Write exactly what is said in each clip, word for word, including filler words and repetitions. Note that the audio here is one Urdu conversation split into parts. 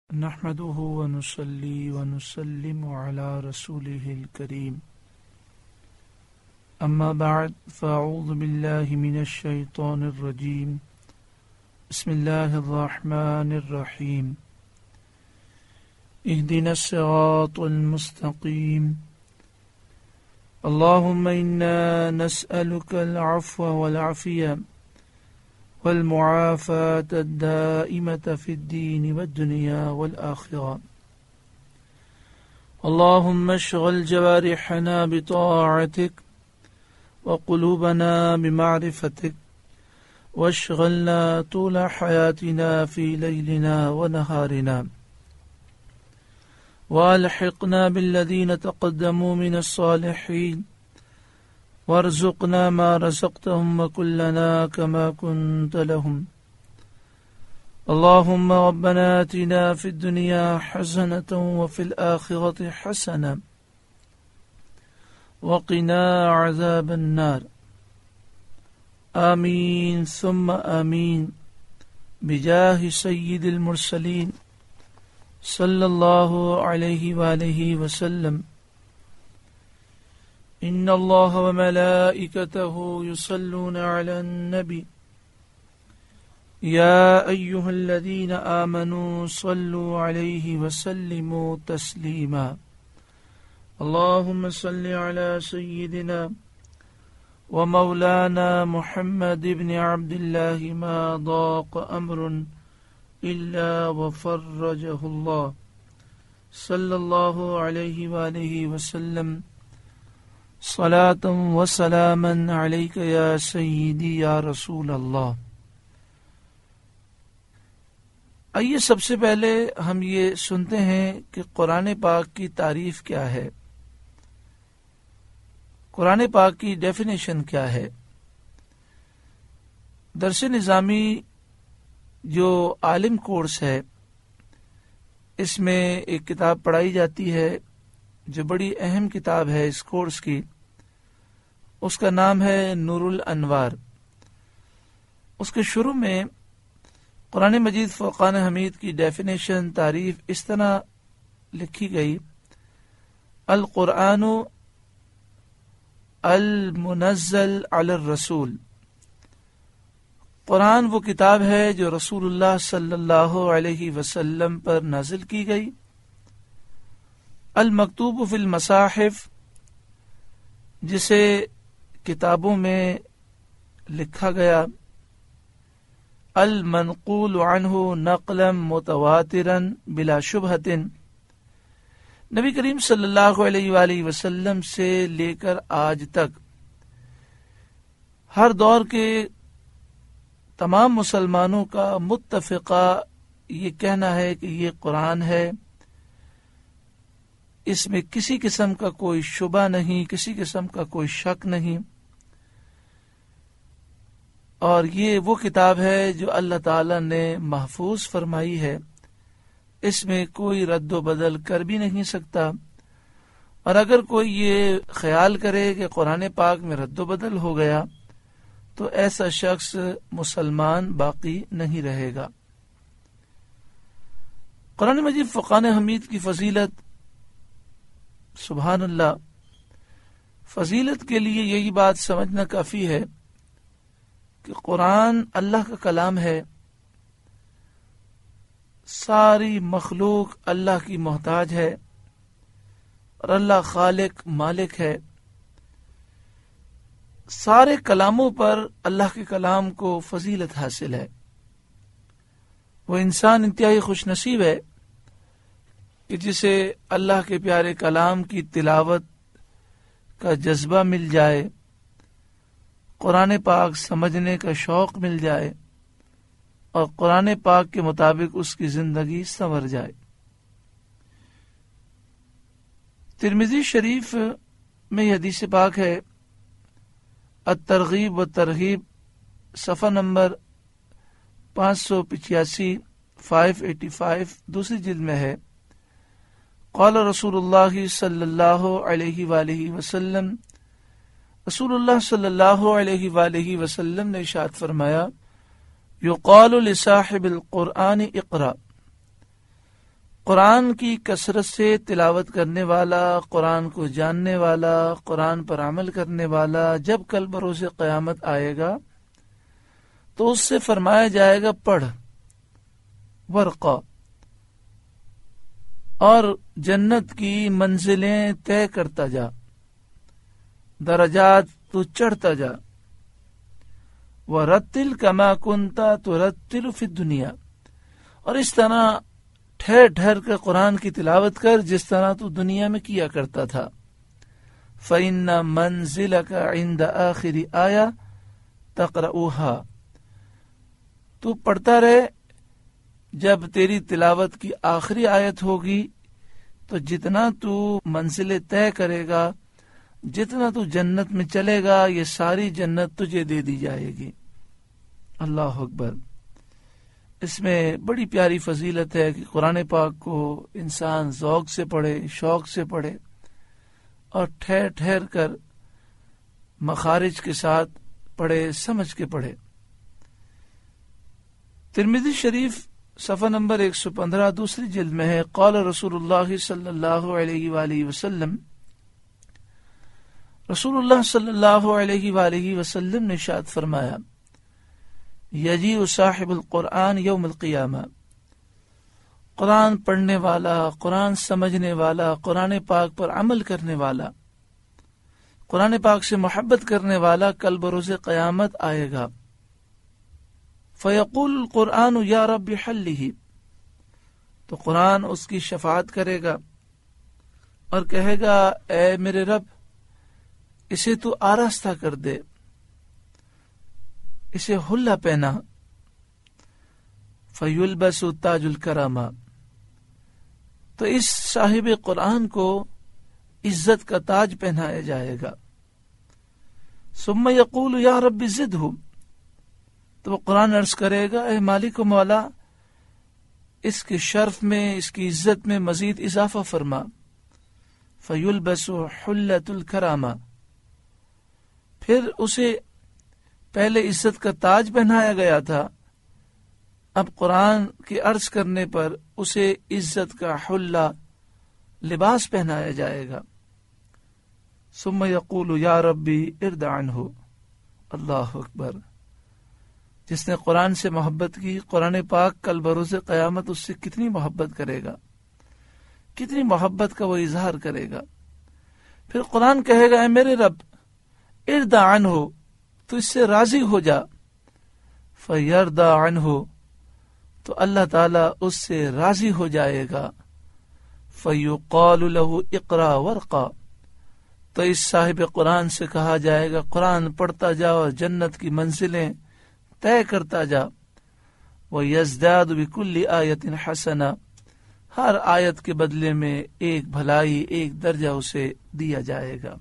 نحمده ونصلي ونسلم على رسوله الكريم أما بعد فأعوذ بالله من الشيطان الرجيم بسم الله الرحمن الرحيم اهدنا الصراط المستقيم اللهم إنا نسألك العفو والعافية والمعافاة الدائمة في الدين والدنيا والآخرة اللهم اشغل جوارحنا بطاعتك وقلوبنا بمعرفتك واشغلنا طول حياتنا في ليلنا ونهارنا والحقنا بالذين تقدموا من الصالحين وارزقنا ما رزقتهم وكلنا كما كنت لهم اللهم ربنا آتنا في الدنيا حسنة وفي الآخرة حسنة وقنا عذاب النار آمين ثم آمين بجاه سيد المرسلين صلى الله عليه وآله وسلم إن الله وملائكته يصلون على النبي يا أيها الذين آمنوا صلوا عليه وسلموا تسليما اللهم صل على سيدنا ومولانا محمد بن عبد الله ما ضاق أمر إلا وفرجه الله صلى الله عليه وآله وسلم صلاة وسلاما عليك يا سيدي يا رسول اللہ. آئیے سب سے پہلے ہم یہ سنتے ہیں کہ قرآن پاک کی تعریف کیا ہے، قرآن پاک کی ڈیفینیشن کیا ہے. درس نظامی جو عالم کورس ہے اس میں ایک کتاب پڑھائی جاتی ہے جو بڑی اہم کتاب ہے اس کورس کی، اس کا نام ہے نور الانوار. اس کے شروع میں قرآن مجید فرقان حمید کی ڈیفینیشن تعریف اس طرح لکھی گئی: القرآن المنزل علی الرسول، قرآن وہ کتاب ہے جو رسول اللہ صلی اللہ علیہ وسلم پر نازل کی گئی. المکتوب فی المصاحف، جسے کتابوں میں لکھا گیا. المنقول عنہ نقلا متواترا بلا شبہۃ، نبی کریم صلی اللہ علیہ وآلہ وسلم سے لے کر آج تک ہر دور کے تمام مسلمانوں کا متفقہ یہ کہنا ہے کہ یہ قرآن ہے، اس میں کسی قسم کا کوئی شبہ نہیں، کسی قسم کا کوئی شک نہیں، اور یہ وہ کتاب ہے جو اللہ تعالی نے محفوظ فرمائی ہے، اس میں کوئی رد و بدل کر بھی نہیں سکتا. اور اگر کوئی یہ خیال کرے کہ قرآن پاک میں رد و بدل ہو گیا تو ایسا شخص مسلمان باقی نہیں رہے گا. قرآن مجید فرقان حمید کی فضیلت، سبحان اللہ، فضیلت کے لیے یہی بات سمجھنا کافی ہے کہ قرآن اللہ کا کلام ہے. ساری مخلوق اللہ کی محتاج ہے اور اللہ خالق مالک ہے. سارے کلاموں پر اللہ کے کلام کو فضیلت حاصل ہے. وہ انسان انتہائی خوش نصیب ہے کہ جسے اللہ کے پیارے کلام کی تلاوت کا جذبہ مل جائے، قرآن پاک سمجھنے کا شوق مل جائے اور قرآن پاک کے مطابق اس کی زندگی سنور جائے. ترمذی شریف میں یہ حدیث پاک ہے، الترغیب و ترغیب، صفحہ نمبر پانچ سو پچاسی، فائیو ایٹی فائیو، دوسری جلد میں ہے. قال رسول اللہ صلی اللہ علیہ وآلہ وسلم، رسول اللہ صلی اللہ علیہ وآلہ وسلم نے ارشاد فرمایا: یقال لصاحب القرآن اقرأ، قرآن کی کثرت سے تلاوت کرنے والا، قرآن کو جاننے والا، قرآن پر عمل کرنے والا جب کل بروز قیامت آئے گا تو اس سے فرمایا جائے گا پڑھ ورقہ، اور جنت کی منزلیں طے کرتا جا، درجات تو چڑھتا جا، وَرَتِّلْ كَمَا كُنْتَ تُرَتِّلُ فِي الدُّنْيَا، اور اس طرح ٹھہر ٹھہر کر قرآن کی تلاوت کر جس طرح تو دنیا میں کیا کرتا تھا۔ فَإِنَّ مَنزِلَكَ عِنْدَ آخِرِ آیَةٍ تَقْرَؤُهَا، تو پڑھتا رہے، جب تیری تلاوت کی آخری آیت ہوگی تو جتنا تو منزل طے کرے گا، جتنا تو جنت میں چلے گا، یہ ساری جنت تجھے دے دی جائے گی۔ اللہ اکبر۔ اس میں بڑی پیاری فضیلت ہے کہ قرآن پاک کو انسان ذوق سے پڑھے، شوق سے پڑھے، اور ٹھہر ٹھہر کر مخارج کے ساتھ پڑھے، سمجھ کے پڑھے۔ ترمذی شریف صفحہ نمبر ایک سو پندرہ دوسری جلد میں ہے، قال رسول اللہ صلی اللہ علیہ وآلہ وسلم، رسول اللہ صلی اللہ علیہ وآلہ وسلم نے ارشاد فرمایا، یجیء صاحب القرآن یوم القیامہ، قرآن پڑھنے والا، قرآن سمجھنے والا، قرآن پاک پر عمل کرنے والا، قرآن پاک سے محبت کرنے والا کل بروز قیامت آئے گا۔ فیقول القرآن یا رب حلہ، تو قرآن اس کی شفاعت کرے گا اور کہے گا اے میرے رب اسے تو آراستہ کر دے، اسے حلہ پہنا۔ فیلبس تاج الکرامہ، تو اس صاحب قرآن کو عزت کا تاج پہنایا جائے گا۔ ثم یقول یا رب زدہ، تو وہ قرآن عرض کرے گا اے مالک و مولا اس کے شرف میں، اس کی عزت میں مزید اضافہ فرما۔ فیلبس حلۃ الکرامہ، پھر اسے پہلے عزت کا تاج پہنایا گیا تھا، اب قرآن کے عرض کرنے پر اسے عزت کا حلہ، لباس پہنایا جائے گا۔ ثم یقول یا ربی ارض عنہ، اللہ اکبر۔ جس نے قرآن سے محبت کی، قرآن پاک کل بروز قیامت اس سے کتنی محبت کرے گا، کتنی محبت کا وہ اظہار کرے گا۔ پھر قرآن کہے گا اے میرے رب ارض عنہ، تو اس سے راضی ہو جا۔ فیرضی عنہ، تو اللہ تعالیٰ اس سے راضی ہو جائے گا۔ فیقال له اقرا ورقا، تو اس صاحب قرآن سے کہا جائے گا قرآن پڑھتا جا اور جنت کی منزلیں طے کرتا جا۔ وَيَزْدَادُ بِكُلِّ آیَةٍ حَسَنَةٍ، ہر آیت کے بدلے میں ایک بھلائی، ایک درجہ اسے دیا جائے گا۔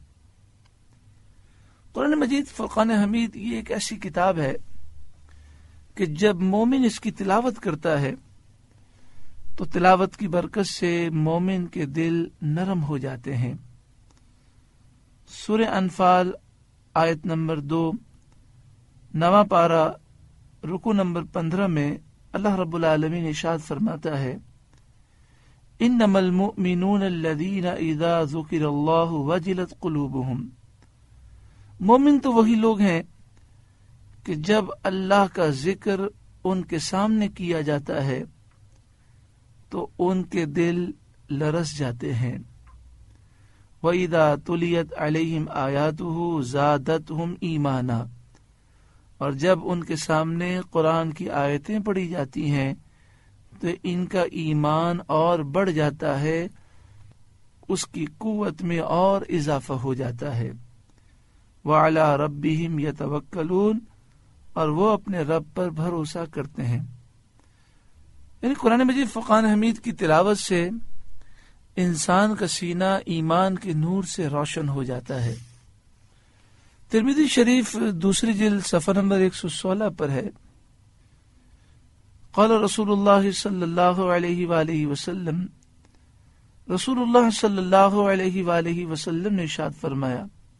قرآن مجید فرقان حمید یہ ایک ایسی کتاب ہے کہ جب مومن اس کی تلاوت کرتا ہے تو تلاوت کی برکت سے مومن کے دل نرم ہو جاتے ہیں۔ سورہ انفال آیت نمبر دو، نواں پارہ رکو نمبر پندرہ میں اللہ رب العالمین ارشاد فرماتا ہے، انما المؤمنون الذین اذا ذکر اللہ وجلت قلوبہم، مومن تو وہی لوگ ہیں کہ جب اللہ کا ذکر ان کے سامنے کیا جاتا ہے تو ان کے دل لرز جاتے ہیں۔ وَإِذَا تُلِيَتْ عَلَيْهِمْ آيَاتُهُ زَادَتْهُمْ ایمانا، اور جب ان کے سامنے قرآن کی آیتیں پڑھی جاتی ہیں تو ان کا ایمان اور بڑھ جاتا ہے، اس کی قوت میں اور اضافہ ہو جاتا ہے۔ وَعَلَى رَبِّهِمْ يَتَوَكَّلُونَ، اور وہ اپنے رب پر بھروسہ کرتے ہیں۔ یعنی قرآن مجید فرقان حمید کی تلاوت سے انسان کا سینہ ایمان کے نور سے روشن ہو جاتا ہے۔ ترمذی شریف دوسری جلد صفحہ نمبر ایک سو سولہ پر ہے، قال رسول اللہ صلی اللہ علیہ وآلہ وسلم، رسول اللہ صلی اللہ علیہ وآلہ وسلم نے ارشاد فرمایا،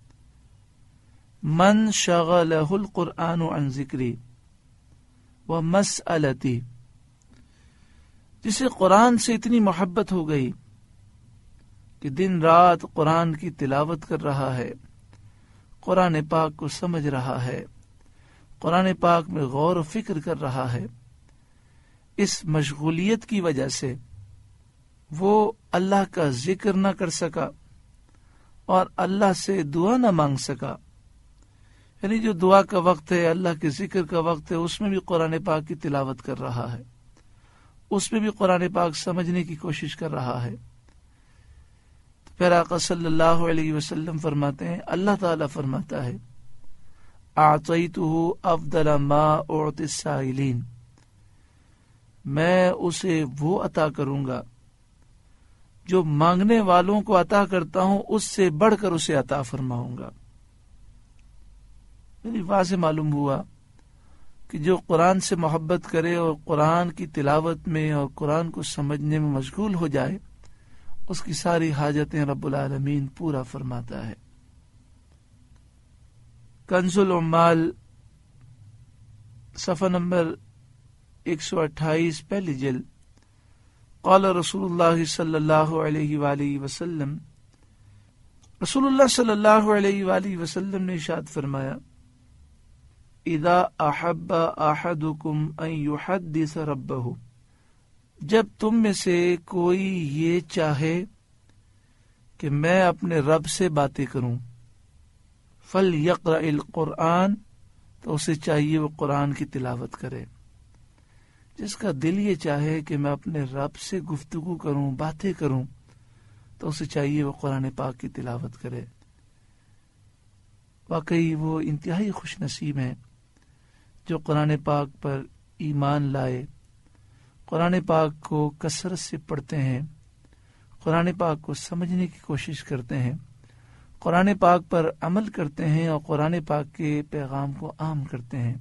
من شغلہ القرآن عن ذکری ومسألتی، جسے قرآن سے اتنی محبت ہو گئی کہ دن رات قرآن کی تلاوت کر رہا ہے، قرآن پاک کو سمجھ رہا ہے، قرآن پاک میں غور و فکر کر رہا ہے، اس مشغولیت کی وجہ سے وہ اللہ کا ذکر نہ کر سکا اور اللہ سے دعا نہ مانگ سکا. یعنی جو دعا کا وقت ہے، اللہ کے ذکر کا وقت ہے، اس میں بھی قرآن پاک کی تلاوت کر رہا ہے، اس میں بھی قرآن پاک سمجھنے کی کوشش کر رہا ہے. پھر آقا صلی اللہ علیہ وسلم فرماتے ہیں، اللہ تعالیٰ فرماتا ہے اعطیتہ افضل ما اعطی السائلین، میں اسے وہ عطا کروں گا جو مانگنے والوں کو عطا کرتا ہوں، اس سے بڑھ کر اسے عطا فرماؤں گا. یعنی واضح معلوم ہوا کہ جو قرآن سے محبت کرے اور قرآن کی تلاوت میں اور قرآن کو سمجھنے میں مشغول ہو جائے، اس کی ساری حاجتیں رب العالمین پورا فرماتا ہے. کنز العمال صفحہ نمبر ایک سو اٹھائیس، پہلی جلد. قال رسول اللہ صلی اللہ علیہ وآلہ وسلم، رسول اللہ صلی اللہ علیہ وآلہ وسلم نے ارشاد فرمایا، اذا احب احدکم ان یحدث ربہ، جب تم میں سے کوئی یہ چاہے کہ میں اپنے رب سے باتیں کروں، فلیقرأ القرآن، تو اسے چاہیے وہ قرآن کی تلاوت کرے. جس کا دل یہ چاہے کہ میں اپنے رب سے گفتگو کروں، باتیں کروں، تو اسے چاہیے وہ قرآن پاک کی تلاوت کرے. واقعی وہ انتہائی خوش نصیب ہیں جو قرآن پاک پر ایمان لائے، قرآن پاک کو کثرت سے پڑھتے ہیں، قرآن پاک کو سمجھنے کی کوشش کرتے ہیں، قرآن پاک پر عمل کرتے ہیں اور قرآن پاک کے پیغام کو عام کرتے ہیں.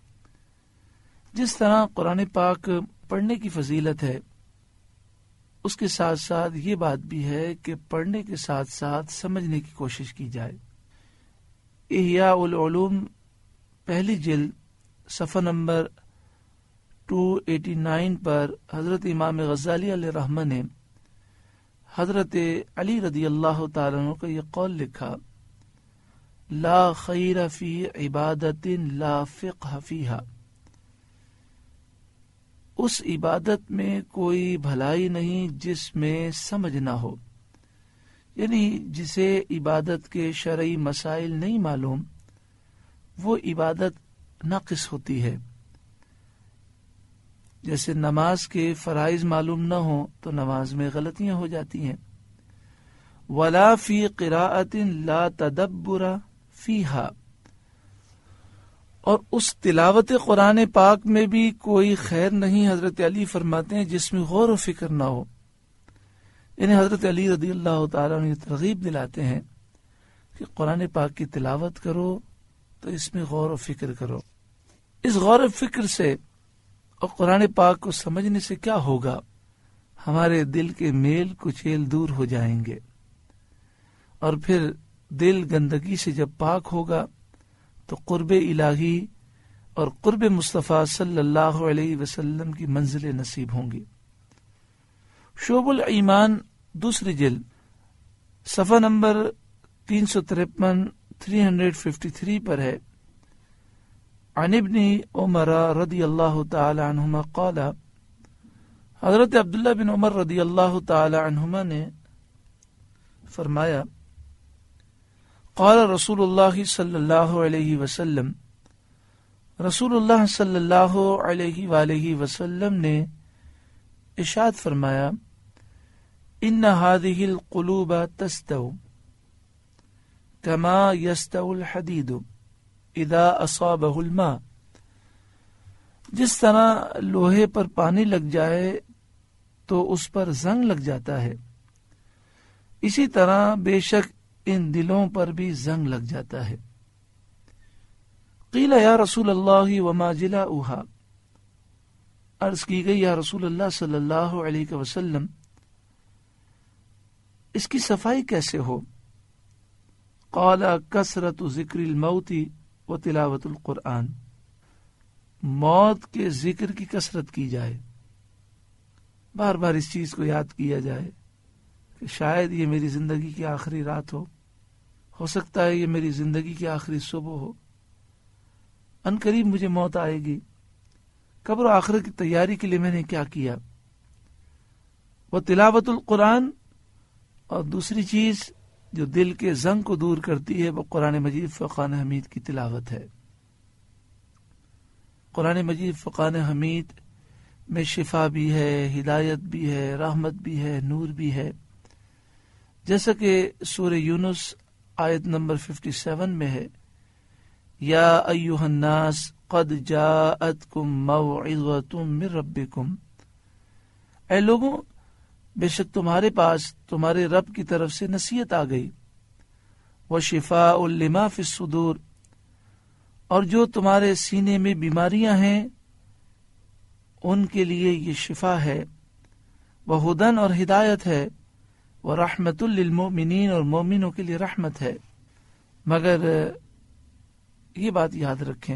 جس طرح قرآن پاک پڑھنے کی فضیلت ہے، اس کے ساتھ ساتھ یہ بات بھی ہے کہ پڑھنے کے ساتھ ساتھ سمجھنے کی کوشش کی جائے. احیاء العلوم پہلی جلد صفحہ نمبر دو سو نناسی پر حضرت امام غزالی علیہ رحمہ نے حضرت علی رضی اللہ تعالیٰ عنہ کا یہ قول لکھا، لا خیر فی عبادت لا فقہ فیہا، اس عبادت میں کوئی بھلائی نہیں جس میں سمجھ نہ ہو. یعنی جسے عبادت کے شرعی مسائل نہیں معلوم، وہ عبادت ناقص ہوتی ہے. جیسے نماز کے فرائض معلوم نہ ہو تو نماز میں غلطیاں ہو جاتی ہیں. ولا فی قراءۃ لا تدبر فیہا، اور اس تلاوت قرآن پاک میں بھی کوئی خیر نہیں، حضرت علی فرماتے ہیں، جس میں غور و فکر نہ ہو. یعنی حضرت علی رضی اللہ تعالیٰ عنہ ترغیب دلاتے ہیں کہ قرآن پاک کی تلاوت کرو تو اس میں غور و فکر کرو. اس غور و فکر سے اور قرآن پاک کو سمجھنے سے کیا ہوگا؟ ہمارے دل کے میل کچیل دور ہو جائیں گے، اور پھر دل گندگی سے جب پاک ہوگا تو قرب الہی اور قرب مصطفیٰ صلی اللہ علیہ وسلم کی منزلیں نصیب ہوں گی. شعب الایمان دوسری جلد صفحہ نمبر تین سو ترپن تین سو ترپن پر ہے، عن ابن عمر رضی اللہ تعالی عنہما قال، حضرت عبداللہ بن عمر رضی اللہ تعالی عنہما نے فرمایا، قال رسول اللہ صلی اللہ علیہ وسلم، رسول اللہ صلی اللہ علیہ وآلہ وسلم نے ارشاد فرمایا، ان هذه القلوب تستو كما يستو الحديد اذا اصابه الماء، جس طرح لوہے پر پانی لگ جائے تو اس پر زنگ لگ جاتا ہے، اسی طرح بے شک ان دلوں پر بھی زنگ لگ جاتا ہے. قیل یا رسول اللہ وما جلاؤها، عرض کی گئی یا رسول اللہ صلی اللہ علیہ وسلم اس کی صفائی کیسے ہو؟ قال کثرت ذکر الموت و تلاوت القرآن، موت کے ذکر کی کثرت کی جائے بار بار اس چیز کو یاد کیا جائے کہ شاید یہ میری زندگی کی آخری رات ہو ہو سکتا ہے یہ میری زندگی کی آخری صبح ہو، ان قریب مجھے موت آئے گی، قبر و آخرت کی تیاری کے لیے میں نے کیا کیا۔ وہ تلاوت القرآن، اور دوسری چیز جو دل کے زنگ کو دور کرتی ہے وہ قرآن مجید فرقان حمید کی تلاوت ہے۔ قرآن مجید فرقان حمید میں شفا بھی ہے، ہدایت بھی ہے، رحمت بھی ہے، نور بھی ہے، جیسا کہ سورہ یونس آیت نمبر سچاون میں ہے، یا ایھا الناس قد جاءتکم موعظۃ من ربکم، اے لوگوں بے شک تمہارے پاس تمہارے رب کی طرف سے نصیحت آ گئی، وشفاء لما فی الصدور، اور جو تمہارے سینے میں بیماریاں ہیں ان کے لیے یہ شفا ہے، وہدن اور ہدایت ہے، ورحمت للمؤمنین اور مومنوں کے لیے رحمت ہے۔ مگر یہ بات یاد رکھیں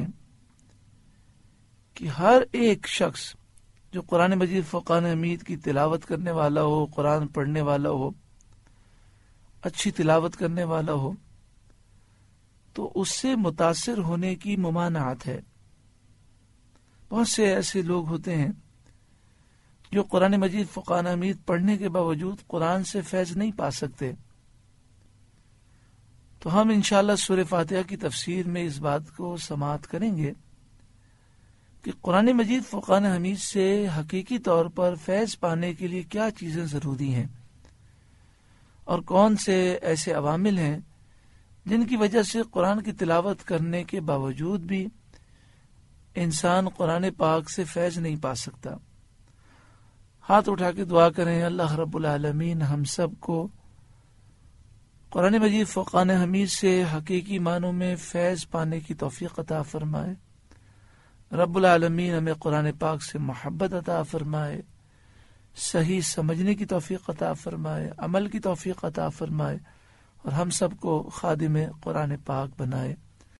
کہ ہر ایک شخص جو قرآن مجید فرقان حمید کی تلاوت کرنے والا ہو، قرآن پڑھنے والا ہو، اچھی تلاوت کرنے والا ہو، تو اس سے متاثر ہونے کی ممانعت ہے۔ بہت سے ایسے لوگ ہوتے ہیں جو قرآن مجید فرقان حمید پڑھنے کے باوجود قرآن سے فیض نہیں پا سکتے۔ تو ہم انشاءاللہ سورہ فاتحہ کی تفسیر میں اس بات کو سماعت کریں گے کہ قرآن مجید فرقان حمید سے حقیقی طور پر فیض پانے کے لیے کیا چیزیں ضروری ہیں، اور کون سے ایسے عوامل ہیں جن کی وجہ سے قرآن کی تلاوت کرنے کے باوجود بھی انسان قرآن پاک سے فیض نہیں پا سکتا۔ ہاتھ اٹھا کے دعا کریں، اللہ رب العالمین ہم سب کو قرآن مجید فرقان حمید سے حقیقی معنوں میں فیض پانے کی توفیق عطا فرمائے۔ رب العالمین ہمیں قرآن پاک سے محبت عطا فرمائے، صحیح سمجھنے کی توفیق عطا فرمائے، عمل کی توفیق عطا فرمائے، اور ہم سب کو خادم قرآن پاک بنائے۔